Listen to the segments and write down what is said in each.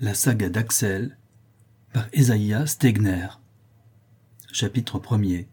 La saga d'Axel par Esaïa Stegner. Chapitre 1er.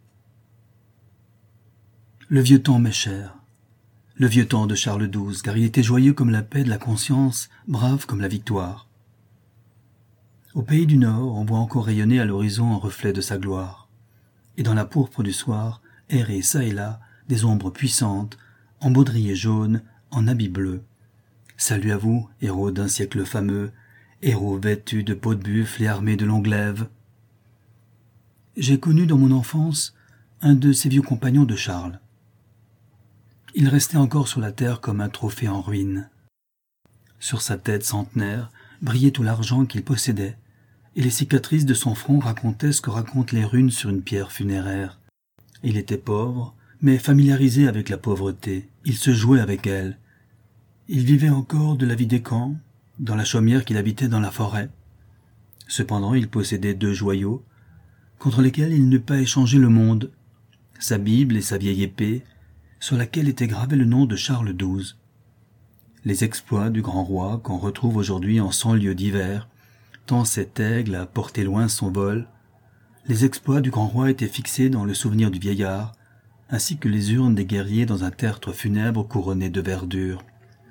Le vieux temps m'est cher. Le vieux temps de Charles XII, car il était joyeux comme la paix de la conscience, brave comme la victoire. Au pays du Nord, on voit encore rayonner à l'horizon un reflet de sa gloire. Et dans la pourpre du soir, errer çà et là des ombres puissantes, en baudrier jaune, en habits bleus. Salut à vous, héros d'un siècle fameux, héros vêtus de peau de buffle et armés de longs glaives. J'ai connu dans mon enfance un de ces vieux compagnons de Charles. Il restait encore sur la terre comme un trophée en ruine. Sur sa tête centenaire brillait tout l'argent qu'il possédait, et les cicatrices de son front racontaient ce que racontent les runes sur une pierre funéraire. Il était pauvre, mais familiarisé avec la pauvreté, il se jouait avec elle. Il vivait encore de la vie des camps, dans la chaumière qu'il habitait dans la forêt. Cependant, il possédait 2 joyaux, contre lesquels il n'eût pas échangé le monde, sa Bible et sa vieille épée, sur laquelle était gravé le nom de Charles XII. Les exploits du grand roi qu'on retrouve aujourd'hui en 100 lieues divers, tant cet aigle a porté loin son vol, les exploits du grand roi étaient fixés dans le souvenir du vieillard, ainsi que les urnes des guerriers dans un tertre funèbre couronné de verdure.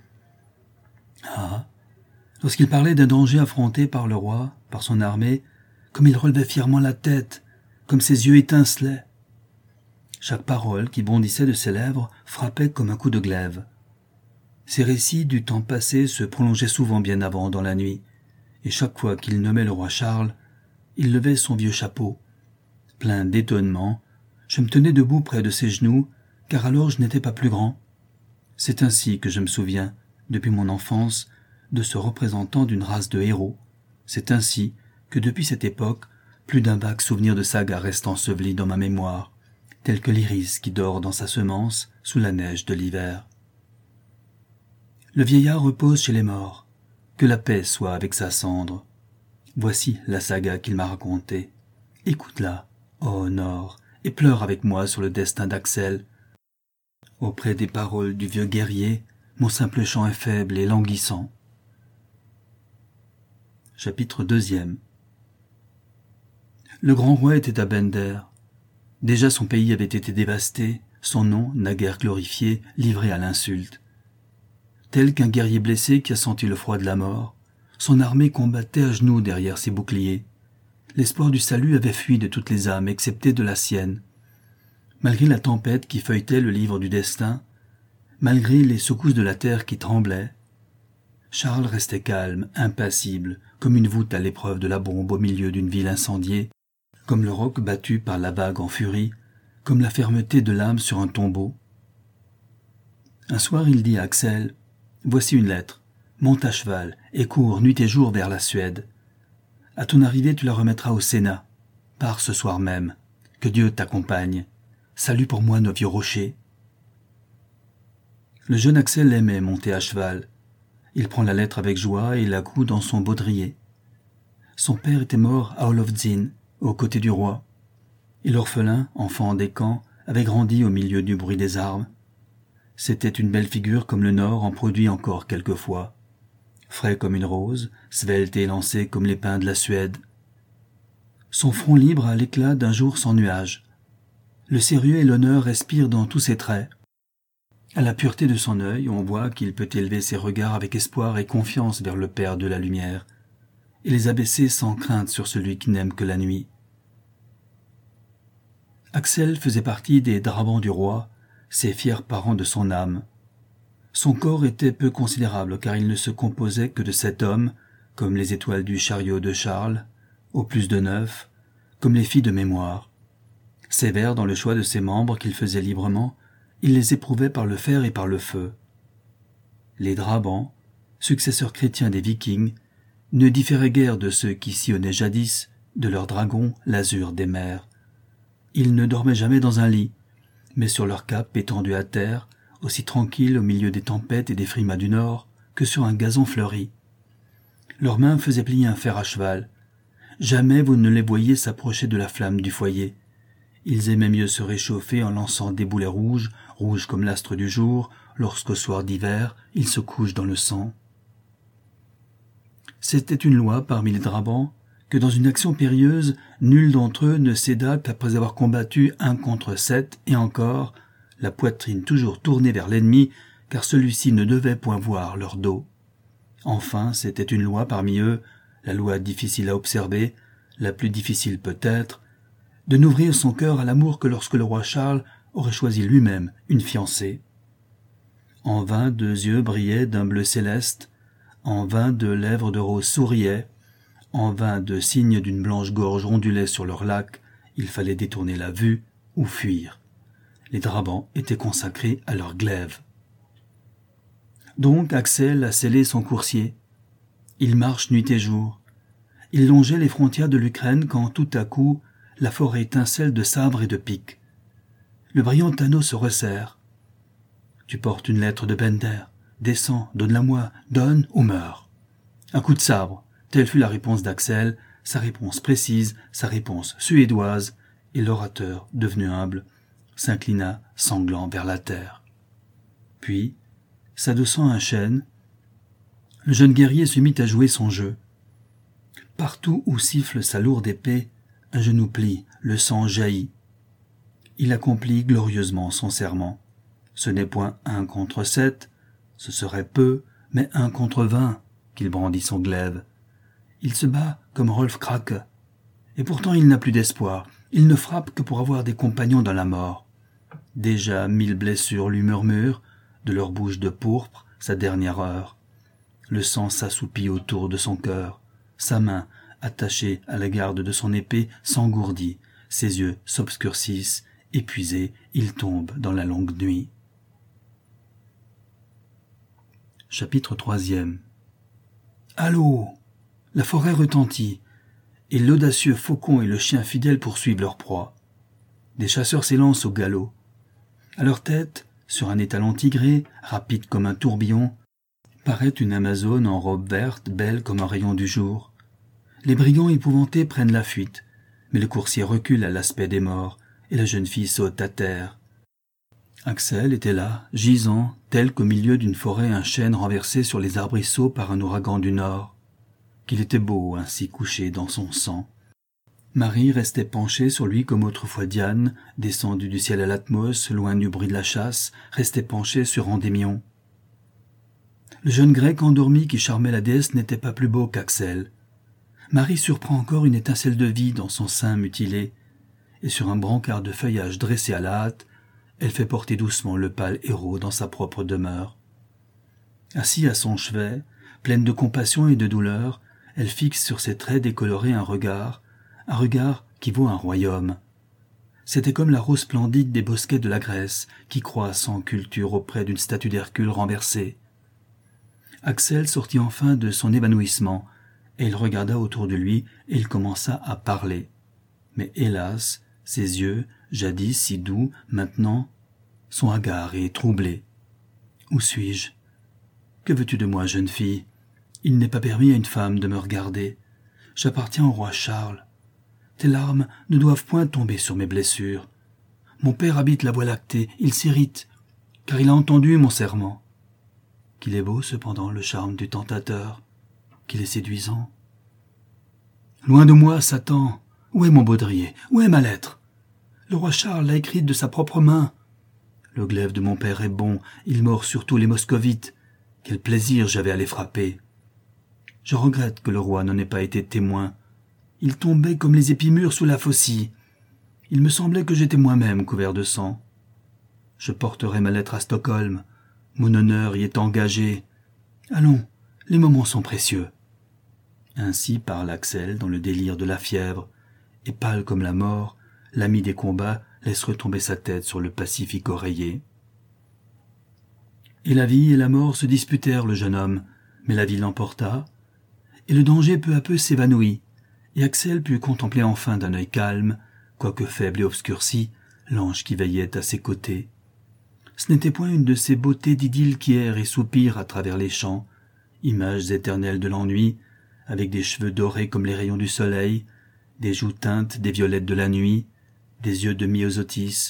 Ah, lorsqu'il parlait d'un danger affronté par le roi, par son armée, comme il relevait fièrement la tête, comme ses yeux étincelaient. Chaque parole qui bondissait de ses lèvres frappait comme un coup de glaive. Ses récits du temps passé se prolongeaient souvent bien avant dans la nuit, et chaque fois qu'il nommait le roi Charles, il levait son vieux chapeau. Plein d'étonnement, je me tenais debout près de ses genoux, car alors je n'étais pas plus grand. C'est ainsi que je me souviens, depuis mon enfance, de ce représentant d'une race de héros. C'est ainsi que depuis cette époque, plus d'un vague souvenir de saga reste enseveli dans ma mémoire, tel que l'iris qui dort dans sa semence sous la neige de l'hiver. Le vieillard repose chez les morts, que la paix soit avec sa cendre. Voici la saga qu'il m'a racontée. Écoute-la, ô Nord, et pleure avec moi sur le destin d'Axel. Auprès des paroles du vieux guerrier, mon simple chant est faible et languissant. Chapitre 2e. Le grand roi était à Bender. Déjà son pays avait été dévasté, son nom, naguère glorifié, livré à l'insulte. Tel qu'un guerrier blessé qui a senti le froid de la mort, son armée combattait à genoux derrière ses boucliers. L'espoir du salut avait fui de toutes les âmes, excepté de la sienne. Malgré la tempête qui feuilletait le livre du destin, malgré les secousses de la terre qui tremblaient, Charles restait calme, impassible, comme une voûte à l'épreuve de la bombe au milieu d'une ville incendiée, comme le roc battu par la vague en furie, comme la fermeté de l'âme sur un tombeau. Un soir, il dit à Axel, « Voici une lettre. Monte à cheval et cours nuit et jour vers la Suède. À ton arrivée, tu la remettras au Sénat. Pars ce soir même. Que Dieu t'accompagne. Salut pour moi nos vieux rochers. » Le jeune Axel aimait monter à cheval. Il prend la lettre avec joie et la coud dans son baudrier. Son père était mort à Olovzin, aux côtés du roi. Et l'orphelin, enfant des camps, avait grandi au milieu du bruit des armes. C'était une belle figure comme le Nord en produit encore quelquefois. Frais comme une rose, svelte et élancé comme les pins de la Suède. Son front libre a l'éclat d'un jour sans nuages. Le sérieux et l'honneur respirent dans tous ses traits. À la pureté de son œil, on voit qu'il peut élever ses regards avec espoir et confiance vers le Père de la lumière, et les abaisser sans crainte sur celui qui n'aime que la nuit. Axel faisait partie des drabants du roi, ses fiers parents de son âme. Son corps était peu considérable car il ne se composait que de 7 hommes, comme les étoiles du chariot de Charles, au plus de 9, comme les filles de mémoire. Sévère dans le choix de ses membres qu'il faisait librement, il les éprouvait par le fer et par le feu. Les Drabants, successeurs chrétiens des Vikings, ne différaient guère de ceux qui sillonnaient jadis, de leurs dragons, l'azur des mers. Ils ne dormaient jamais dans un lit, mais sur leur cape étendue à terre, aussi tranquilles au milieu des tempêtes et des frimas du Nord que sur un gazon fleuri. Leurs mains faisaient plier un fer à cheval. Jamais vous ne les voyiez s'approcher de la flamme du foyer. Ils aimaient mieux se réchauffer en lançant des boulets rouges, rouges comme l'astre du jour, lorsqu'au soir d'hiver, ils se couchent dans le sang. C'était une loi parmi les Drabants que dans une action périlleuse, nul d'entre eux ne céda qu'après avoir combattu 1 contre 7, et encore, la poitrine toujours tournée vers l'ennemi, car celui-ci ne devait point voir leur dos. Enfin, c'était une loi parmi eux, la loi difficile à observer, la plus difficile peut-être, de n'ouvrir son cœur à l'amour que lorsque le roi Charles aurait choisi lui-même une fiancée. En vain 2 yeux brillaient d'un bleu céleste, en vain 2 lèvres de rose souriaient, en vain 2 cygnes d'une blanche gorge ondulaient sur leur lac, il fallait détourner la vue ou fuir. Les Drabants étaient consacrés à leur glaive. Donc Axel a scellé son coursier. Il marche nuit et jour. Il longeait les frontières de l'Ukraine quand tout à coup la forêt étincelle de sabres et de piques. Le brillant anneau se resserre. Tu portes une lettre de Bender. Descends, donne-la-moi, donne ou meurs. Un coup de sabre, telle fut la réponse d'Axel, sa réponse précise, sa réponse suédoise, et l'orateur, devenu humble, s'inclina sanglant vers la terre. Puis, s'adossant à un chêne, le jeune guerrier se mit à jouer son jeu. Partout où siffle sa lourde épée, un genou plie, le sang jaillit. Il accomplit glorieusement son serment. Ce n'est point 1 contre 7, ce serait peu, mais 1 contre 20 qu'il brandit son glaive. Il se bat comme Rolf Krake, et pourtant il n'a plus d'espoir. Il ne frappe que pour avoir des compagnons dans la mort. Déjà 1000 blessures lui murmurent, de leur bouche de pourpre, sa dernière heure. Le sang s'assoupit autour de son cœur. Sa main, attachée à la garde de son épée, s'engourdit. Ses yeux s'obscurcissent. Épuisé, il tombe dans la longue nuit. Chapitre 3e. Allô! La forêt retentit, et l'audacieux faucon et le chien fidèle poursuivent leur proie. Des chasseurs s'élancent au galop. À leur tête, sur un étalon tigré, rapide comme un tourbillon, paraît une Amazone en robe verte, belle comme un rayon du jour. Les brigands épouvantés prennent la fuite, mais le coursier recule à l'aspect des morts, et la jeune fille saute à terre. Axel était là, gisant, tel qu'au milieu d'une forêt un chêne renversé sur les arbrisseaux par un ouragan du nord. Qu'il était beau, ainsi couché dans son sang. Marie restait penchée sur lui comme autrefois Diane, descendue du ciel à l'Atmos, loin du bruit de la chasse, restait penchée sur Endémion. Le jeune grec endormi qui charmait la déesse n'était pas plus beau qu'Axel. Marie surprend encore une étincelle de vie dans son sein mutilé, et sur un brancard de feuillage dressé à la hâte, elle fait porter doucement le pâle héros dans sa propre demeure. Assis à son chevet, pleine de compassion et de douleur, elle fixe sur ses traits décolorés un regard qui vaut un royaume. C'était comme la rose splendide des bosquets de la Grèce, qui croît sans culture auprès d'une statue d'Hercule renversée. Axel sortit enfin de son évanouissement, et il regarda autour de lui, et il commença à parler. Mais hélas, ses yeux, jadis si doux, maintenant, sont hagards et troublés. Où suis-je? Que veux-tu de moi, jeune fille? Il n'est pas permis à une femme de me regarder. J'appartiens au roi Charles. Tes larmes ne doivent point tomber sur mes blessures. Mon père habite la Voie lactée, il s'irrite, car il a entendu mon serment. Qu'il est beau, cependant, le charme du tentateur, qu'il est séduisant. Loin de moi, Satan. Où est mon baudrier? Où est ma lettre? Le roi Charles l'a écrite de sa propre main. Le glaive de mon père est bon, il mord surtout les moscovites. Quel plaisir j'avais à les frapper. Je regrette que le roi n'en ait pas été témoin. Il tombait comme les épis mûrs sous la faucille. Il me semblait que j'étais moi-même couvert de sang. Je porterai ma lettre à Stockholm. Mon honneur y est engagé. Allons, les moments sont précieux. Ainsi parle Axel dans le délire de la fièvre, et pâle comme la mort, l'ami des combats laisse retomber sa tête sur le pacifique oreiller. Et la vie et la mort se disputèrent le jeune homme, mais la vie l'emporta, et le danger peu à peu s'évanouit, et Axel put contempler enfin d'un œil calme, quoique faible et obscurci, l'ange qui veillait à ses côtés. Ce n'était point une de ces beautés d'idylle qui errent et soupirent à travers les champs, images éternelles de l'ennui, avec des cheveux dorés comme les rayons du soleil, des joues teintes des violettes de la nuit, des yeux de myosotis.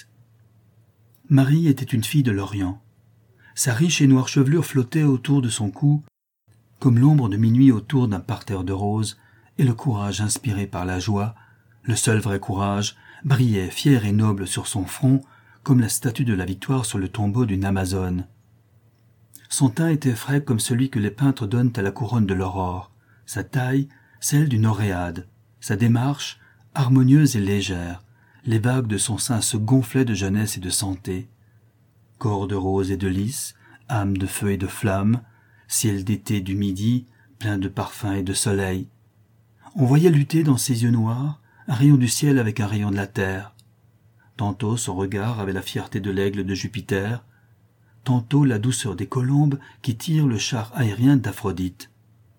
Marie était une fille de l'Orient. Sa riche et noire chevelure flottait autour de son cou, comme l'ombre de minuit autour d'un parterre de roses, et le courage inspiré par la joie, le seul vrai courage, brillait fier et noble sur son front, comme la statue de la victoire sur le tombeau d'une Amazone. Son teint était frais comme celui que les peintres donnent à la couronne de l'aurore, sa taille, celle d'une Oréade, sa démarche, harmonieuse et légère, les vagues de son sein se gonflaient de jeunesse et de santé. Corps de rose et de lys, âme de feu et de flamme, ciel d'été du midi, plein de parfums et de soleil. On voyait lutter dans ses yeux noirs un rayon du ciel avec un rayon de la terre. Tantôt son regard avait la fierté de l'aigle de Jupiter, tantôt la douceur des colombes qui tirent le char aérien d'Aphrodite.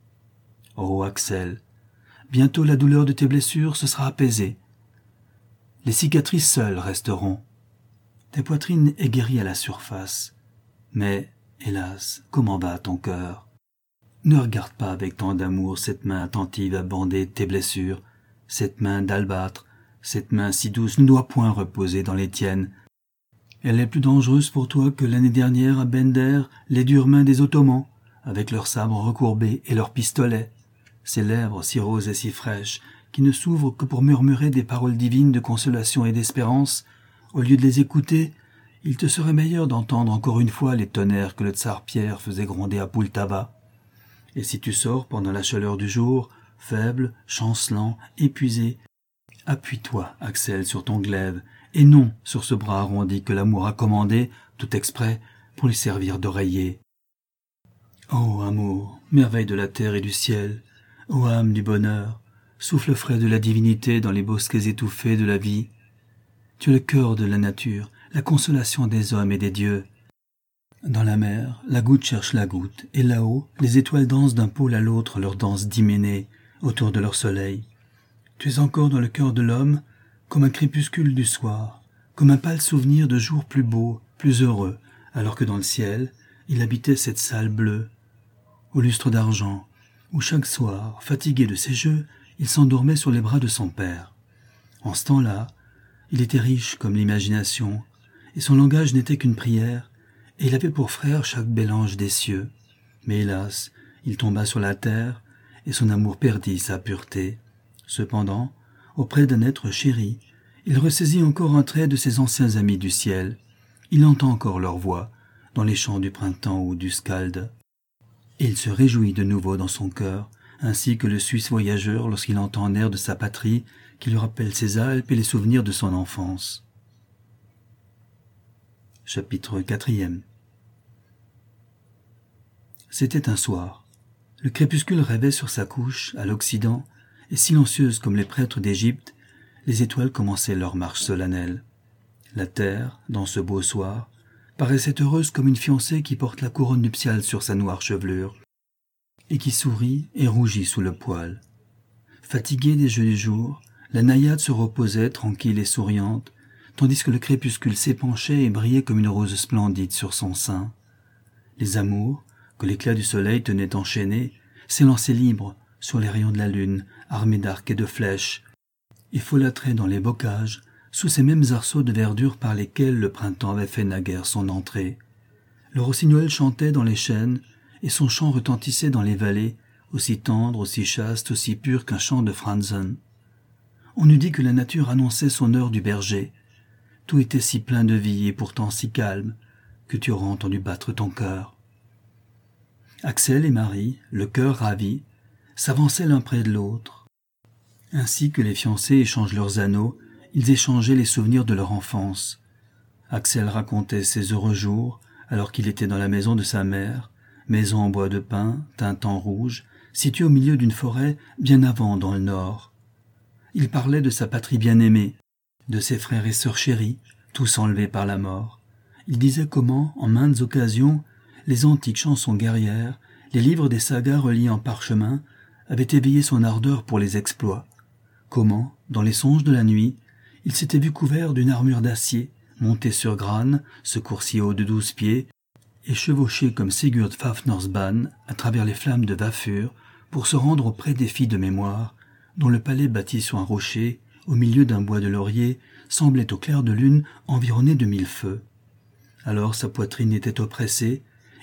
Oh Axel, bientôt la douleur de tes blessures se sera apaisée. Les cicatrices seules resteront. Ta poitrine est guérie à la surface. Mais, hélas, comment va ton cœur? Ne regarde pas avec tant d'amour cette main attentive à bander tes blessures, cette main d'albâtre, cette main si douce ne doit point reposer dans les tiennes. Elle est plus dangereuse pour toi que l'année dernière à Bender les dures mains des Ottomans, avec leurs sabres recourbés et leurs pistolets, ces lèvres si roses et si fraîches, qui ne s'ouvrent que pour murmurer des paroles divines de consolation et d'espérance. Au lieu de les écouter, il te serait meilleur d'entendre encore une fois les tonnerres que le tsar Pierre faisait gronder à Pultava. Et si tu sors pendant la chaleur du jour, faible, chancelant, épuisé, appuie-toi, Axel, sur ton glaive, et non sur ce bras arrondi que l'amour a commandé, tout exprès, pour lui servir d'oreiller. Ô amour, merveille de la terre et du ciel, ô âme du bonheur, souffle frais de la divinité dans les bosquets étouffés de la vie. Tu es le cœur de la nature, la consolation des hommes et des dieux. Dans la mer, la goutte cherche la goutte, et là-haut, les étoiles dansent d'un pôle à l'autre leur danse d'hyménée, autour de leur soleil. Tu es encore dans le cœur de l'homme, comme un crépuscule du soir, comme un pâle souvenir de jours plus beaux, plus heureux, alors que dans le ciel, il habitait cette salle bleue, au lustre d'argent, où chaque soir, fatigué de ses jeux, il s'endormait sur les bras de son père. En ce temps-là, il était riche comme l'imagination, et son langage n'était qu'une prière, et il avait pour frère chaque bel ange des cieux. Mais hélas, il tomba sur la terre, et son amour perdit sa pureté. Cependant, auprès d'un être chéri, il ressaisit encore un trait de ses anciens amis du ciel. Il entend encore leur voix, dans les chants du printemps ou du skald. Et il se réjouit de nouveau dans son cœur, ainsi que le Suisse voyageur lorsqu'il entend un air de sa patrie qui lui rappelle ses Alpes et les souvenirs de son enfance. Chapitre 4. C'était un soir. Le crépuscule rêvait sur sa couche, à l'Occident, et silencieuses comme les prêtres d'Égypte, les étoiles commençaient leur marche solennelle. La terre, dans ce beau soir, paraissait heureuse comme une fiancée qui porte la couronne nuptiale sur sa noire chevelure, et qui sourit et rougit sous le poil. Fatiguée des jeux du jour, la naïade se reposait tranquille et souriante, tandis que le crépuscule s'épanchait et brillait comme une rose splendide sur son sein. Les amours, que l'éclat du soleil tenait enchaînés, s'élançaient libres sur les rayons de la lune, armés d'arcs et de flèches, et folâtraient dans les bocages, sous ces mêmes arceaux de verdure par lesquels le printemps avait fait naguère son entrée. Le rossignol chantait dans les chênes, et son chant retentissait dans les vallées, aussi tendre, aussi chaste, aussi pur qu'un chant de Franzen. On eût dit que la nature annonçait son heure du berger. Tout était si plein de vie et pourtant si calme, que tu auras entendu battre ton cœur. Axel et Marie, le cœur ravi, s'avançaient l'un près de l'autre. Ainsi que les fiancés échangent leurs anneaux, ils échangeaient les souvenirs de leur enfance. Axel racontait ses heureux jours, alors qu'il était dans la maison de sa mère, maison en bois de pin, teinte en rouge, située au milieu d'une forêt bien avant dans le nord. Il parlait de sa patrie bien-aimée, de ses frères et sœurs chéris, tous enlevés par la mort. Il disait comment, en maintes occasions, les antiques chansons guerrières, les livres des sagas reliés en parchemin, avaient éveillé son ardeur pour les exploits. Comment, dans les songes de la nuit, il s'était vu couvert d'une armure d'acier, monté sur Gran, secours si haut de 12 pieds, et chevauché comme Sigurd Fafnersban à travers les flammes de Vafur pour se rendre auprès des filles de mémoire, dont le palais bâti sur un rocher, au milieu d'un bois de laurier, semblait au clair de lune environné de 1000 feux. Alors sa poitrine était oppressée,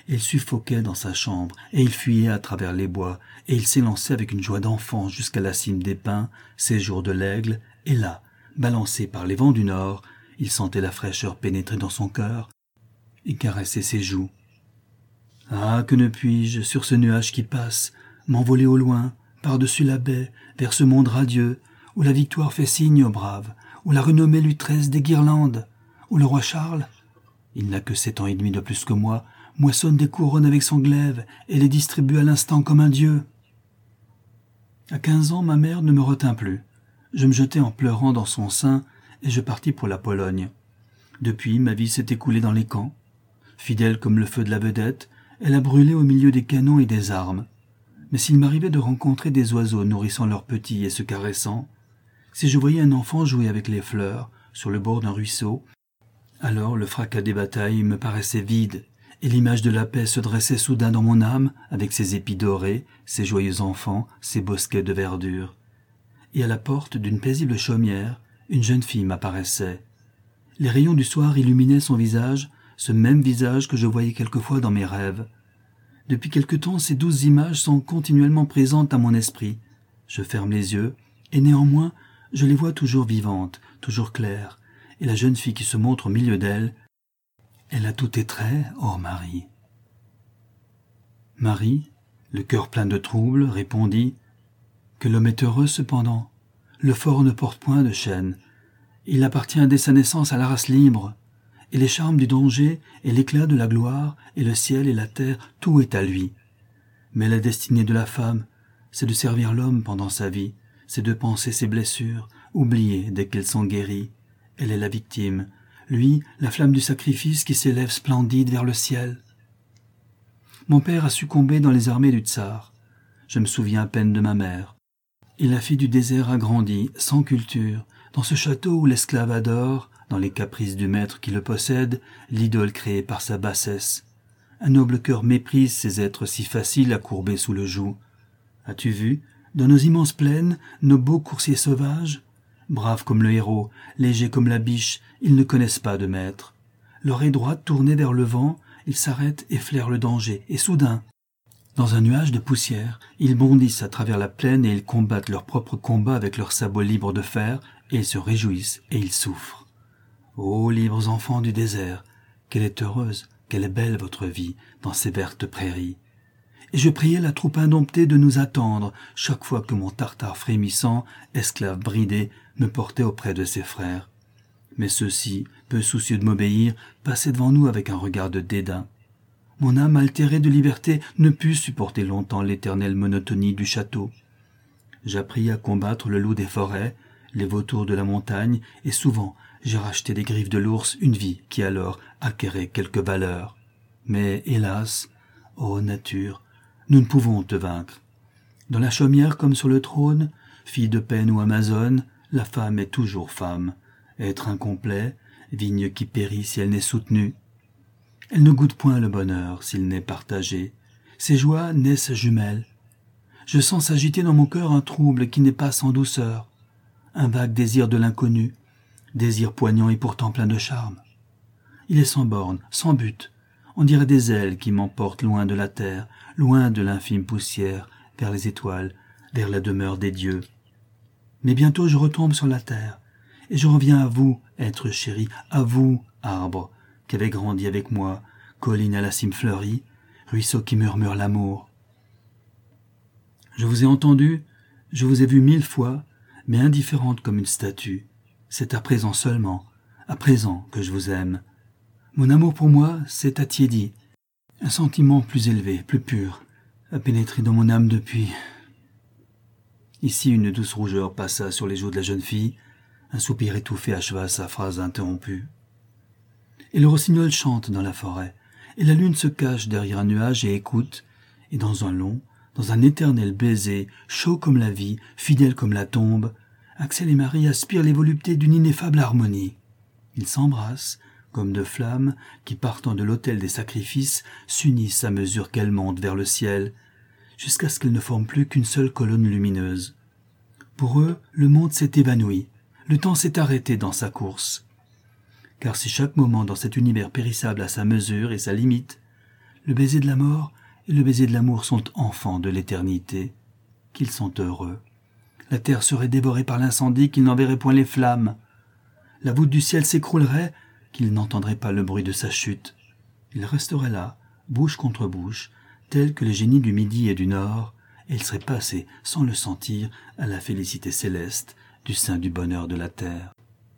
et il suffoquait dans sa chambre, et il fuyait à travers les bois, et il s'élançait avec une joie d'enfant jusqu'à la cime des pins, séjour de l'aigle, et là, balancé par les vents du nord, il sentait la fraîcheur pénétrer dans son cœur et caresser ses joues. Ah, que ne puis-je, sur ce nuage qui passe, m'envoler au loin, par-dessus la baie, vers ce monde radieux, où la victoire fait signe aux braves, où la renommée lui tresse des guirlandes, où le roi Charles, il n'a que 7 ans et demi de plus que moi, moissonne des couronnes avec son glaive et les distribue à l'instant comme un dieu. À 15 ans, ma mère ne me retint plus. Je me jetai en pleurant dans son sein et je partis pour la Pologne. Depuis, ma vie s'est écoulée dans les camps. Fidèle comme le feu de la vedette, elle a brûlé au milieu des canons et des armes. Mais s'il m'arrivait de rencontrer des oiseaux nourrissant leurs petits et se caressant, si je voyais un enfant jouer avec les fleurs sur le bord d'un ruisseau, alors le fracas des batailles me paraissait vide, et l'image de la paix se dressait soudain dans mon âme, avec ses épis dorés, ses joyeux enfants, ses bosquets de verdure. Et à la porte d'une paisible chaumière, une jeune fille m'apparaissait. Les rayons du soir illuminaient son visage, ce même visage que je voyais quelquefois dans mes rêves. Depuis quelque temps, ces douces images sont continuellement présentes à mon esprit. Je ferme les yeux, et néanmoins, je les vois toujours vivantes, toujours claires, et la jeune fille qui se montre au milieu d'elles, elle a tous tes traits, ô Marie. Marie, le cœur plein de trouble, répondit que l'homme est heureux cependant. Le fort ne porte point de chaîne. Il appartient dès sa naissance à la race libre, et les charmes du danger, et l'éclat de la gloire, et le ciel et la terre, tout est à lui. Mais la destinée de la femme, c'est de servir l'homme pendant sa vie, c'est de panser ses blessures, oublier dès qu'elles sont guéries. Elle est la victime, lui, la flamme du sacrifice qui s'élève splendide vers le ciel. Mon père a succombé dans les armées du tsar. Je me souviens à peine de ma mère. Et la fille du désert a grandi, sans culture, dans ce château où l'esclave adore, dans les caprices du maître qui le possède, l'idole créée par sa bassesse. Un noble cœur méprise ces êtres si faciles à courber sous le joug. As-tu vu, dans nos immenses plaines, nos beaux coursiers sauvages? Braves comme le héros, légers comme la biche, ils ne connaissent pas de maître. L'oreille droite tournée vers le vent, ils s'arrêtent et flairent le danger, et soudain, dans un nuage de poussière, ils bondissent à travers la plaine et ils combattent leur propre combat avec leurs sabots libres de fer, et ils se réjouissent et ils souffrent. Ô libres enfants du désert, qu'elle est heureuse, qu'elle est belle votre vie dans ces vertes prairies. Et je priais la troupe indomptée de nous attendre, chaque fois que mon tartare frémissant, esclave bridé, me portait auprès de ses frères. Mais ceux-ci, peu soucieux de m'obéir, passaient devant nous avec un regard de dédain. Mon âme altérée de liberté ne put supporter longtemps l'éternelle monotonie du château. J'appris à combattre le loup des forêts, les vautours de la montagne, et souvent j'ai racheté des griffes de l'ours une vie qui alors acquérait quelque valeur. Mais, hélas, ô nature, nous ne pouvons te vaincre. Dans la chaumière comme sur le trône, fille de peine ou amazone, la femme est toujours femme. Être incomplet, vigne qui périt si elle n'est soutenue. Elle ne goûte point le bonheur s'il n'est partagé. Ses joies naissent jumelles. Je sens s'agiter dans mon cœur un trouble qui n'est pas sans douceur, un vague désir de l'inconnu, désir poignant et pourtant plein de charme. Il est sans borne, sans but. On dirait des ailes qui m'emportent loin de la terre, loin de l'infime poussière, vers les étoiles, vers la demeure des dieux. Mais bientôt je retombe sur la terre, et je reviens à vous, être chéri, à vous, arbre, qui avez grandi avec moi, colline à la cime fleurie, ruisseau qui murmure l'amour. Je vous ai entendu, je vous ai vu 1000 fois, mais indifférente comme une statue. C'est à présent seulement, à présent que je vous aime. Mon amour pour moi s'est attiédi. Un sentiment plus élevé, plus pur, a pénétré dans mon âme depuis. Ici une douce rougeur passa sur les joues de la jeune fille, un soupir étouffé acheva sa phrase interrompue. Et le rossignol chante dans la forêt, et la lune se cache derrière un nuage et écoute, et dans un éternel baiser, chaud comme la vie, fidèle comme la tombe, Axel et Marie aspirent les voluptés d'une ineffable harmonie. Ils s'embrassent, comme deux flammes qui, partant de l'autel des sacrifices, s'unissent à mesure qu'elles montent vers le ciel, jusqu'à ce qu'elles ne forment plus qu'une seule colonne lumineuse. Pour eux, le monde s'est évanoui, le temps s'est arrêté dans sa course. Car si chaque moment dans cet univers périssable a sa mesure et sa limite, Le baiser de la mort et le baiser de l'amour sont enfants de l'éternité. Qu'ils sont heureux. La terre serait dévorée par l'incendie, qu'il n'en verrait point les flammes. La voûte du ciel s'écroulerait, qu'il n'entendrait pas le bruit de sa chute. Il resterait là, bouche contre bouche, tel que les génies du midi et du nord, et il serait passé, sans le sentir, à la félicité céleste du sein du bonheur de la terre.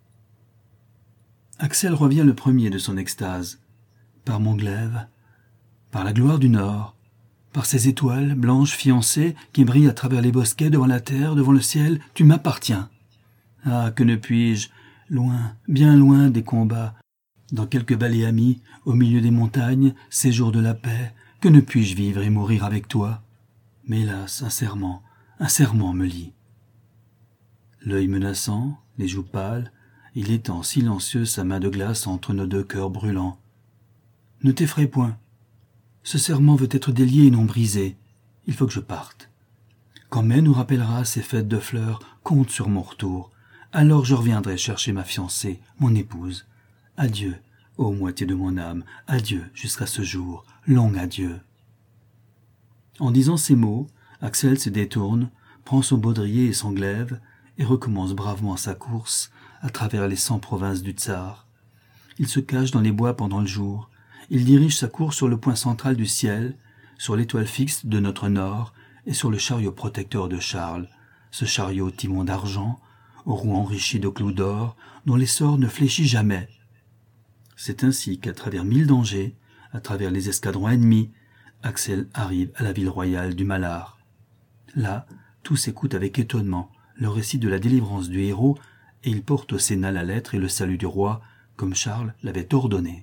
Axel revient le premier de son extase. Par mon glaive, par la gloire du nord, par ces étoiles blanches fiancées qui brillent à travers les bosquets devant la terre, devant le ciel, tu m'appartiens. Ah, que ne puis-je, loin, bien loin des combats, dans quelque vallée amie, au milieu des montagnes, séjour de la paix, que ne puis-je vivre et mourir avec toi? Mais hélas, un serment me lie. L'œil menaçant, les joues pâles, il étend silencieux sa main de glace entre nos deux cœurs brûlants. Ne t'effraie point. Ce serment veut être délié et non brisé. Il faut que je parte. Quand mai nous rappellera ces fêtes de fleurs, compte sur mon retour. Alors je reviendrai chercher ma fiancée, mon épouse. Adieu, ô moitié de mon âme, adieu jusqu'à ce jour, long adieu. En disant ces mots, Axel se détourne, prend son baudrier et son glaive, et recommence bravement sa course à travers les 100 provinces du tsar. Il se cache dans les bois pendant le jour. Il dirige sa course sur le point central du ciel, sur l'étoile fixe de notre nord et sur le chariot protecteur de Charles, ce chariot timon d'argent, aux roues enrichies de clous d'or, dont l'essor ne fléchit jamais. C'est ainsi qu'à travers 1000 dangers, à travers les escadrons ennemis, Axel arrive à la ville royale du Malar. Là, tous écoutent avec étonnement le récit de la délivrance du héros, et il porte au Sénat la lettre et le salut du roi, comme Charles l'avait ordonné.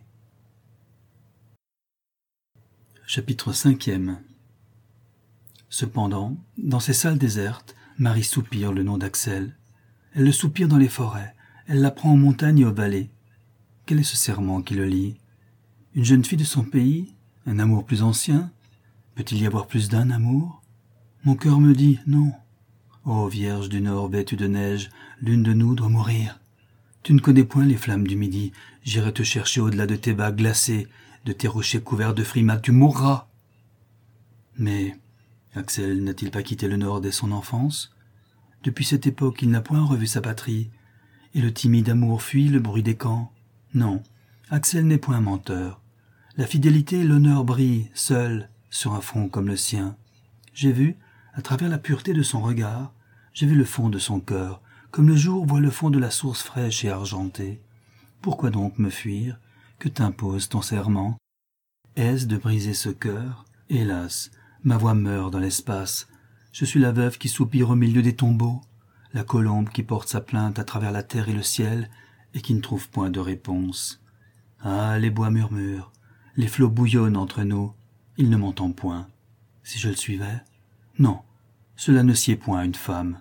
Chapitre 5e. Cependant, dans ces salles désertes, Marie soupire le nom d'Axel. Elle le soupire dans les forêts, elle l'apprend aux montagnes et aux vallées. Quel est ce serment qui le lie? Une jeune fille de son pays? Un amour plus ancien? Peut-il y avoir plus d'un amour? Mon cœur me dit non. Ô Vierge du Nord vêtue de neige, l'une de nous doit mourir. Tu ne connais point les flammes du midi, j'irai te chercher au-delà de tes bacs glacés, de tes rochers couverts de frimas, tu mourras. Mais Axel n'a-t-il pas quitté le Nord dès son enfance? Depuis cette époque, il n'a point revu sa patrie, et le timide amour fuit le bruit des camps. Non, Axel n'est point menteur. La fidélité et l'honneur brillent, seuls, sur un front comme le sien. J'ai vu, à travers la pureté de son regard, j'ai vu le fond de son cœur, comme le jour voit le fond de la source fraîche et argentée. Pourquoi donc me fuir? Que t'impose ton serment? Est-ce de briser ce cœur? Hélas, ma voix meurt dans l'espace. Je suis la veuve qui soupire au milieu des tombeaux, la colombe qui porte sa plainte à travers la terre et le ciel, et qui ne trouve point de réponse. Ah, les bois murmurent, les flots bouillonnent entre nous, il ne m'entend point. Si je le suivais? Non, cela ne sied point à une femme.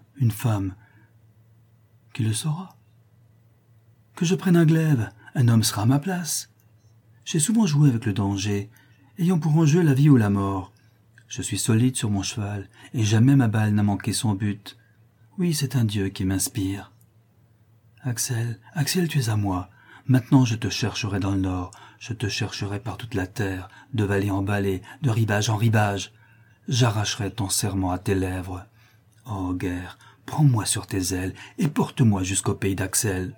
Qui le saura? Que je prenne un glaive, un homme sera à ma place. J'ai souvent joué avec le danger, ayant pour enjeu la vie ou la mort. Je suis solide sur mon cheval, et jamais ma balle n'a manqué son but. Oui, c'est un Dieu qui m'inspire. Axel, tu es à moi. Maintenant je te chercherai dans le nord, je te chercherai par toute la terre, de vallée en vallée, de rivage en rivage. J'arracherai ton serment à tes lèvres. Ô guerre, prends-moi sur tes ailes et porte-moi jusqu'au pays d'Axel.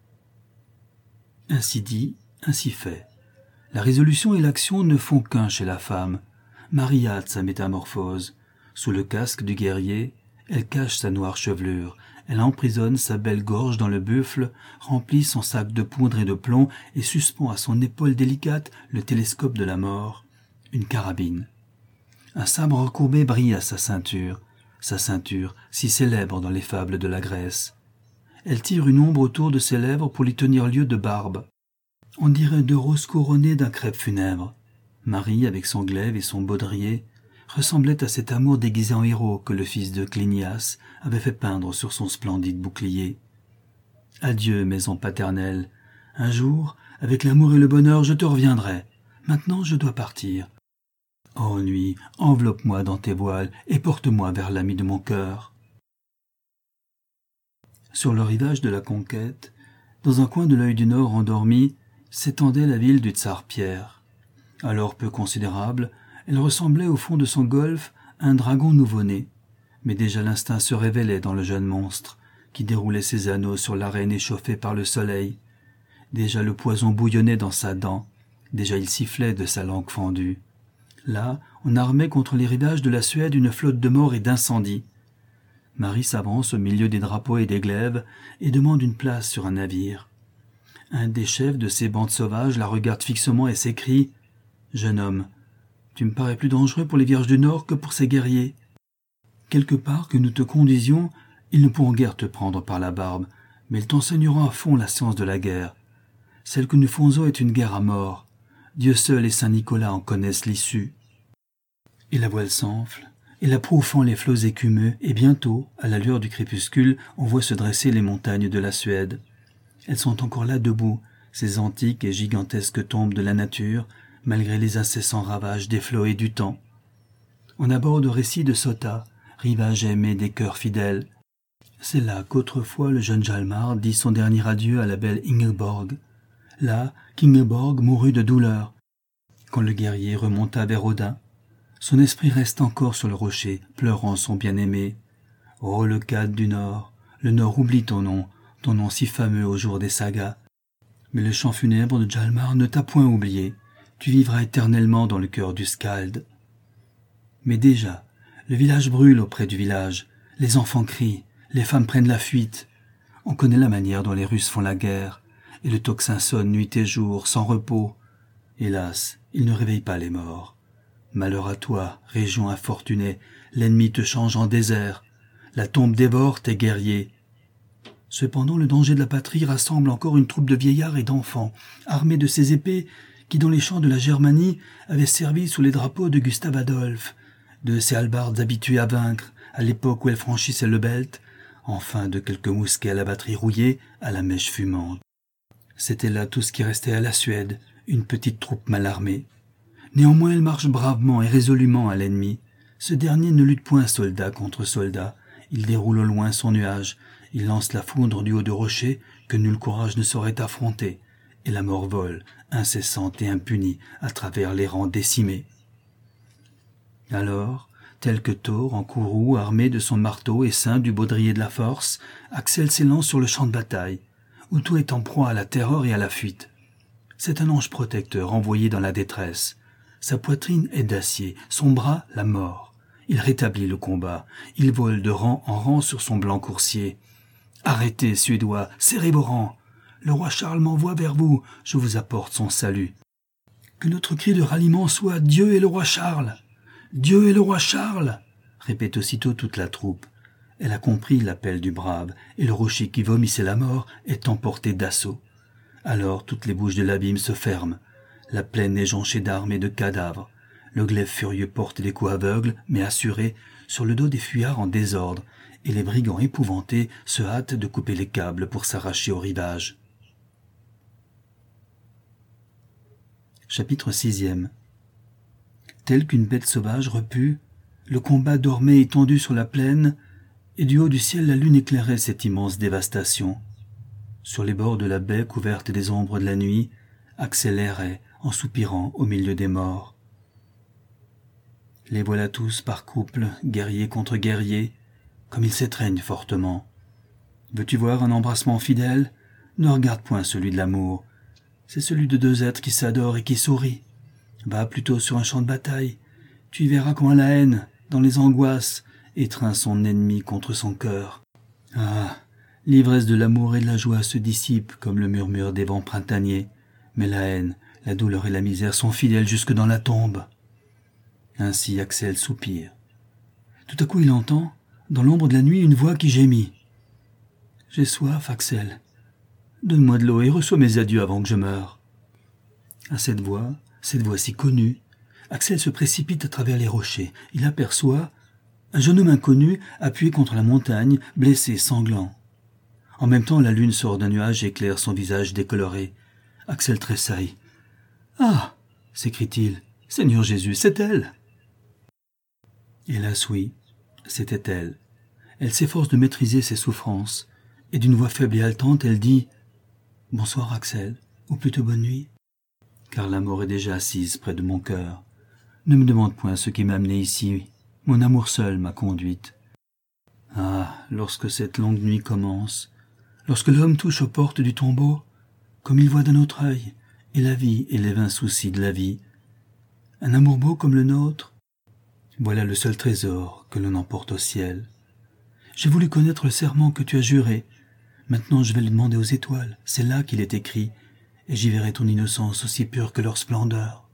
Ainsi dit, ainsi fait. La résolution et l'action ne font qu'un chez la femme. Marie hâte sa métamorphose. Sous le casque du guerrier, elle cache sa noire chevelure. Elle emprisonne sa belle gorge dans le buffle, remplit son sac de poudre et de plomb et suspend à son épaule délicate le télescope de la mort, une carabine. Un sabre recourbé brille à sa ceinture si célèbre dans les fables de la Grèce. Elle tire une ombre autour de ses lèvres pour lui tenir lieu de barbe. On dirait 2 roses couronnées d'un crêpe funèbre. Marie, avec son glaive et son baudrier, ressemblait à cet amour déguisé en héros que le fils de Clénias avait fait peindre sur son splendide bouclier. Adieu, maison paternelle. Un jour, avec l'amour et le bonheur, je te reviendrai. Maintenant, je dois partir. Ô nuit, enveloppe-moi dans tes voiles et porte-moi vers l'ami de mon cœur. Sur le rivage de la Conquête, dans un coin de l'œil du Nord endormi, s'étendait la ville du tsar Pierre. Alors peu considérable, elle ressemblait au fond de son golfe à un dragon nouveau-né, mais déjà l'instinct se révélait dans le jeune monstre, qui déroulait ses anneaux sur l'arène échauffée par le soleil. Déjà le poison bouillonnait dans sa dent, déjà il sifflait de sa langue fendue. Là, on armait contre les rivages de la Suède une flotte de morts et d'incendies. Marie s'avance au milieu des drapeaux et des glaives et demande une place sur un navire. Un des chefs de ces bandes sauvages la regarde fixement et s'écrie « Jeune homme, tu me parais plus dangereux pour les Vierges du Nord que pour ces guerriers. Quelque part que nous te conduisions, ils ne pourront guère te prendre par la barbe, mais ils t'enseigneront à fond la science de la guerre. Celle que nous faisons est une guerre à mort. Dieu seul et Saint Nicolas en connaissent l'issue. » Et la voile s'enfle, et la proue fend les flots écumeux, et bientôt, à la lueur du crépuscule, on voit se dresser les montagnes de la Suède. Elles sont encore là debout, ces antiques et gigantesques tombes de la nature, malgré les incessants ravages des flots et du temps. On aborde au récit de Sota, rivage aimé des cœurs fidèles. C'est là qu'autrefois le jeune Hjalmar dit son dernier adieu à la belle Ingeborg. Là qu'Ingeborg mourut de douleur. Quand le guerrier remonta vers Odin, son esprit reste encore sur le rocher, pleurant son bien-aimé. Ô le Leucade du Nord, le Nord oublie ton nom si fameux au jour des sagas. Mais le chant funèbre de Hjalmar ne t'a point oublié, tu vivras éternellement dans le cœur du Skald. Mais déjà, le village brûle auprès du village, les enfants crient, les femmes prennent la fuite. On connaît la manière dont les Russes font la guerre, et le tocsin sonne nuit et jour, sans repos. Hélas, il ne réveille pas les morts. Malheur à toi, région infortunée, l'ennemi te change en désert, la tombe dévore tes guerriers. Cependant, le danger de la patrie rassemble encore une troupe de vieillards et d'enfants, armés de ces épées qui, dans les champs de la Germanie, avaient servi sous les drapeaux de Gustave Adolphe, de ces hallebardes habituées à vaincre, à l'époque où elles franchissaient le Belt, enfin de quelques mousquets à la batterie rouillée, à la mèche fumante. C'était là tout ce qui restait à la Suède, une petite troupe mal armée. Néanmoins, elle marche bravement et résolument à l'ennemi. Ce dernier ne lutte point soldat contre soldat. Il déroule au loin son nuage. Il lance la foudre du haut de rochers que nul courage ne saurait affronter. Et la mort vole, incessante et impunie, à travers les rangs décimés. Alors, tel que Thor en courroux, armé de son marteau et ceint du baudrier de la force, Axel s'élance sur le champ de bataille, où tout est en proie à la terreur et à la fuite. C'est un ange protecteur envoyé dans la détresse. Sa poitrine est d'acier, son bras la mort. Il rétablit le combat. Il vole de rang en rang sur son blanc coursier. « Arrêtez, Suédois, serrez vos rangs. Le roi Charles m'envoie vers vous, je vous apporte son salut. Que notre cri de ralliement soit « Dieu et le roi Charles !»« Dieu et le roi Charles !» répète aussitôt toute la troupe. Elle a compris l'appel du brave, et le rocher qui vomissait la mort est emporté d'assaut. Alors toutes les bouches de l'abîme se ferment. La plaine est jonchée d'armes et de cadavres. Le glaive furieux porte des coups aveugles, mais assurés, sur le dos des fuyards en désordre, et les brigands épouvantés se hâtent de couper les câbles pour s'arracher au rivage. Chapitre 6e. Tel qu'une bête sauvage repue, le combat dormait étendu sur la plaine, et du haut du ciel la lune éclairait cette immense dévastation. Sur les bords de la baie couverte des ombres de la nuit, Axel errait, en soupirant au milieu des morts. Les voilà tous par couple, guerrier contre guerrier, comme ils s'étreignent fortement. Veux-tu voir un embrassement fidèle? Ne regarde point celui de l'amour. C'est celui de deux êtres qui s'adorent et qui sourient. Va plutôt sur un champ de bataille. Tu y verras comment la haine, dans les angoisses, étreint son ennemi contre son cœur. Ah, l'ivresse de l'amour et de la joie se dissipent comme le murmure des vents printaniers, mais la haine, la douleur et la misère sont fidèles jusque dans la tombe. Ainsi Axel soupire. Tout à coup il entend, dans l'ombre de la nuit, une voix qui gémit. « J'ai soif, Axel. Donne-moi de l'eau et reçois mes adieux avant que je meure. » À cette voix si connue, Axel se précipite à travers les rochers. Il aperçoit un jeune homme inconnu appuyé contre la montagne, blessé, sanglant. En même temps, la lune sort d'un nuage et éclaire son visage décoloré. Axel tressaille. « Ah !» s'écrie-t-il. « Seigneur Jésus, c'est elle !» Hélas oui, c'était elle. Elle s'efforce de maîtriser ses souffrances, et d'une voix faible et haletante, elle dit « Bonsoir Axel, ou plutôt bonne nuit. » car la mort est déjà assise près de mon cœur. Ne me demande point ce qui m'a amené ici, mon amour seul m'a conduite. Ah, lorsque cette longue nuit commence, lorsque l'homme touche aux portes du tombeau, comme il voit d'un autre œil, et la vie et les vains soucis de la vie, un amour beau comme le nôtre, voilà le seul trésor que l'on emporte au ciel. J'ai voulu connaître le serment que tu as juré, maintenant je vais le demander aux étoiles, c'est là qu'il est écrit, et j'y verrai ton innocence aussi pure que leur splendeur.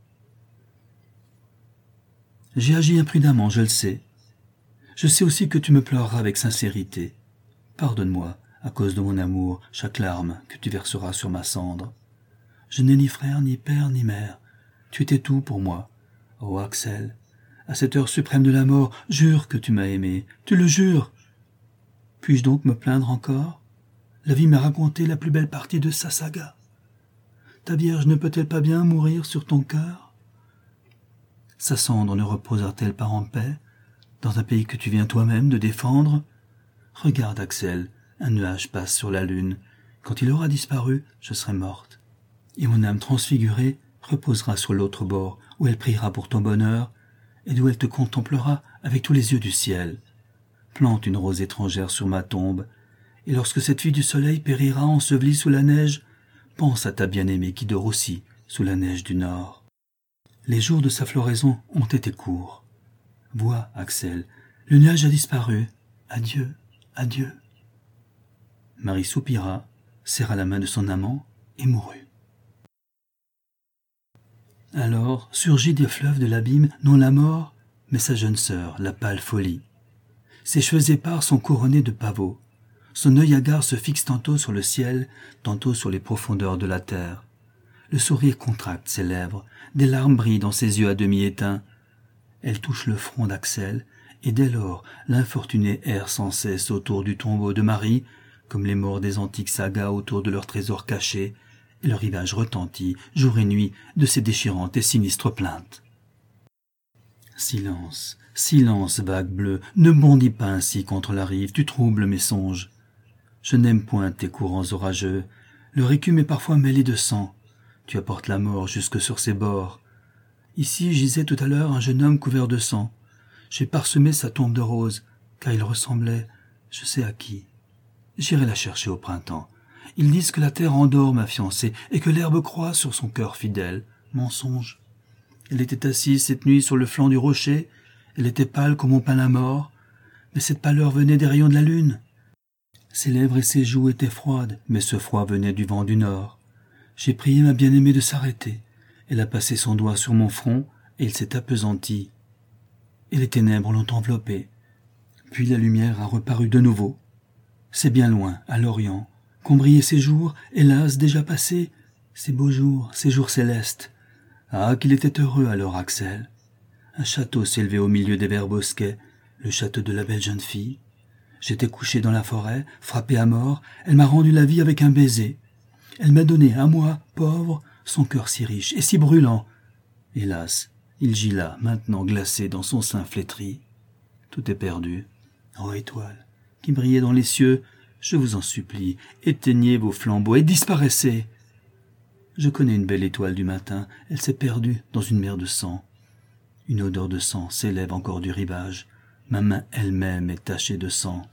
J'ai agi imprudemment, je le sais. Je sais aussi que tu me pleureras avec sincérité. Pardonne-moi, à cause de mon amour, chaque larme que tu verseras sur ma cendre. Je n'ai ni frère, ni père, ni mère. Tu étais tout pour moi. Oh, Axel, à cette heure suprême de la mort, jure que tu m'as aimé. Tu le jures. Puis-je donc me plaindre encore? La vie m'a raconté la plus belle partie de sa saga. Ta vierge ne peut-elle pas bien mourir sur ton cœur? Sa cendre ne reposera-t-elle pas en paix, dans un pays que tu viens toi-même de défendre? Regarde, Axel, un nuage passe sur la lune. Quand il aura disparu, je serai morte. Et mon âme transfigurée reposera sur l'autre bord, où elle priera pour ton bonheur, et d'où elle te contemplera avec tous les yeux du ciel. Plante une rose étrangère sur ma tombe, et lorsque cette fille du soleil périra ensevelie sous la neige, pense à ta bien-aimée qui dort aussi sous la neige du nord. Les jours de sa floraison ont été courts. Vois, Axel, le nuage a disparu. Adieu, adieu. Marie soupira, serra la main de son amant et mourut. Alors surgit des fleuves de l'abîme non la mort, mais sa jeune sœur, la pâle folie. Ses cheveux épars sont couronnés de pavots. Son œil hagard se fixe tantôt sur le ciel, tantôt sur les profondeurs de la terre. Le sourire contracte ses lèvres, des larmes brillent dans ses yeux à demi éteints. Elle touche le front d'Axel, et dès lors l'infortuné erre sans cesse autour du tombeau de Marie, comme les morts des antiques sagas autour de leurs trésors cachés, et le rivage retentit, jour et nuit, de ses déchirantes et sinistres plaintes. Silence, silence, vague bleue, ne bondis pas ainsi contre la rive, tu troubles mes songes. Je n'aime point tes courants orageux, leur écume est parfois mêlée de sang. Tu apportes la mort jusque sur ses bords. Ici gisait tout à l'heure un jeune homme couvert de sang. J'ai parsemé sa tombe de roses, car il ressemblait, je sais à qui. J'irai la chercher au printemps. Ils disent que la terre endort ma fiancée, et que l'herbe croît sur son cœur fidèle. Mensonge. Elle était assise cette nuit sur le flanc du rocher, elle était pâle comme on peint la mort, mais cette pâleur venait des rayons de la lune. Ses lèvres et ses joues étaient froides, mais ce froid venait du vent du nord. J'ai prié ma bien-aimée de s'arrêter. Elle a passé son doigt sur mon front, et il s'est appesanti. Et les ténèbres l'ont enveloppé. Puis la lumière a reparu de nouveau. C'est bien loin, à l'Orient, qu'ont brillé ces jours, hélas, déjà passés, ces beaux jours, ces jours célestes. Ah, qu'il était heureux alors, Axel. Un château s'élevait au milieu des verts bosquets, le château de la belle jeune fille. J'étais couché dans la forêt, frappé à mort, elle m'a rendu la vie avec un baiser. Elle m'a donné, à moi, pauvre, son cœur si riche et si brûlant. Hélas, il gît là, maintenant glacé dans son sein flétri. Tout est perdu. Ô étoile, qui brillez dans les cieux, je vous en supplie, éteignez vos flambeaux et disparaissez. Je connais une belle étoile du matin, elle s'est perdue dans une mer de sang. Une odeur de sang s'élève encore du rivage, ma main elle-même est tachée de sang.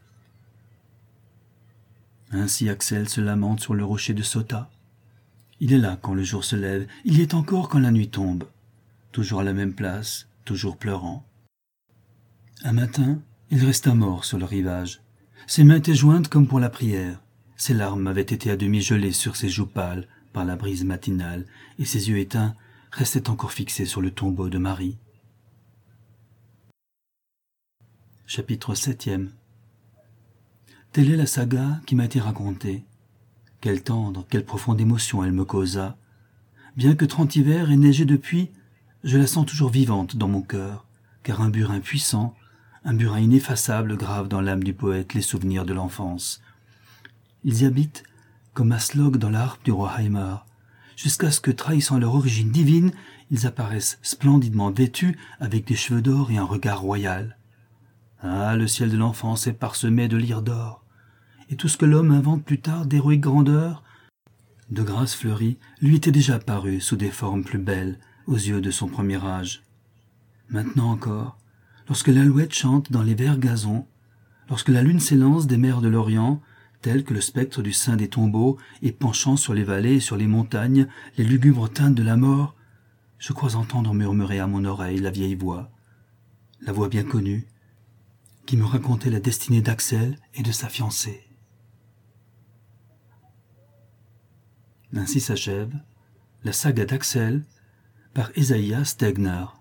Ainsi Axel se lamente sur le rocher de Sota. Il est là quand le jour se lève, il y est encore quand la nuit tombe. Toujours à la même place, toujours pleurant. Un matin, il resta mort sur le rivage. Ses mains étaient jointes comme pour la prière. Ses larmes avaient été à demi gelées sur ses joues pâles par la brise matinale, et ses yeux éteints restaient encore fixés sur le tombeau de Marie. Chapitre 7e. Telle est la saga qui m'a été racontée. Quelle tendre, quelle profonde émotion elle me causa. Bien que 30 hivers aient neigé depuis, je la sens toujours vivante dans mon cœur, car un burin puissant, un burin ineffaçable grave dans l'âme du poète les souvenirs de l'enfance. Ils y habitent comme Aslog dans la harpe du roi Haimar, jusqu'à ce que, trahissant leur origine divine, ils apparaissent splendidement vêtus avec des cheveux d'or et un regard royal. Ah, le ciel de l'enfance est parsemé de lyres d'or, et tout ce que l'homme invente plus tard d'héroïque grandeur de grâce fleurie lui étaient déjà apparues sous des formes plus belles aux yeux de son premier âge. Maintenant encore, lorsque l'alouette chante dans les verts gazons, lorsque la lune s'élance des mers de l'Orient, tel que le spectre du sein des tombeaux et penchant sur les vallées et sur les montagnes les lugubres teintes de la mort, je crois entendre murmurer à mon oreille la vieille voix, la voix bien connue, qui me racontait la destinée d'Axel et de sa fiancée. Ainsi s'achève la saga d'Axel par Esaïa Stegner.